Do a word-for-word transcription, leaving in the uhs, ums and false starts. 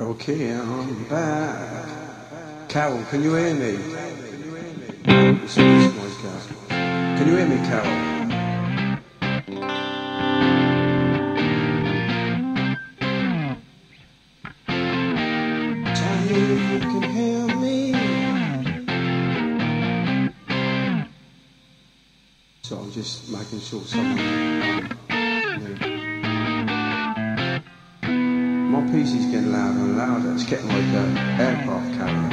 Okay, I'm back. Carol, can you hear me? It's this noise, Carol. Can you hear me, Carol? Tell me if you can hear me. So I'm just making sure someone. Um, My P C's getting louder and louder. It's getting like an aircraft carrier.